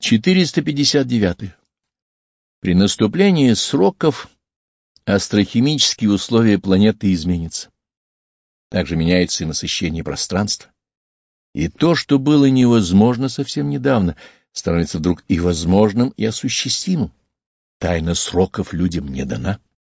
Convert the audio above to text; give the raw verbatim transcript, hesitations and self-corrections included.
четыреста пятьдесят девять. При наступлении сроков астрохимические условия планеты изменятся. Также меняется и насыщение пространства. И то, что было невозможно совсем недавно, становится вдруг и возможным, и осуществимым. Тайна сроков людям не дана.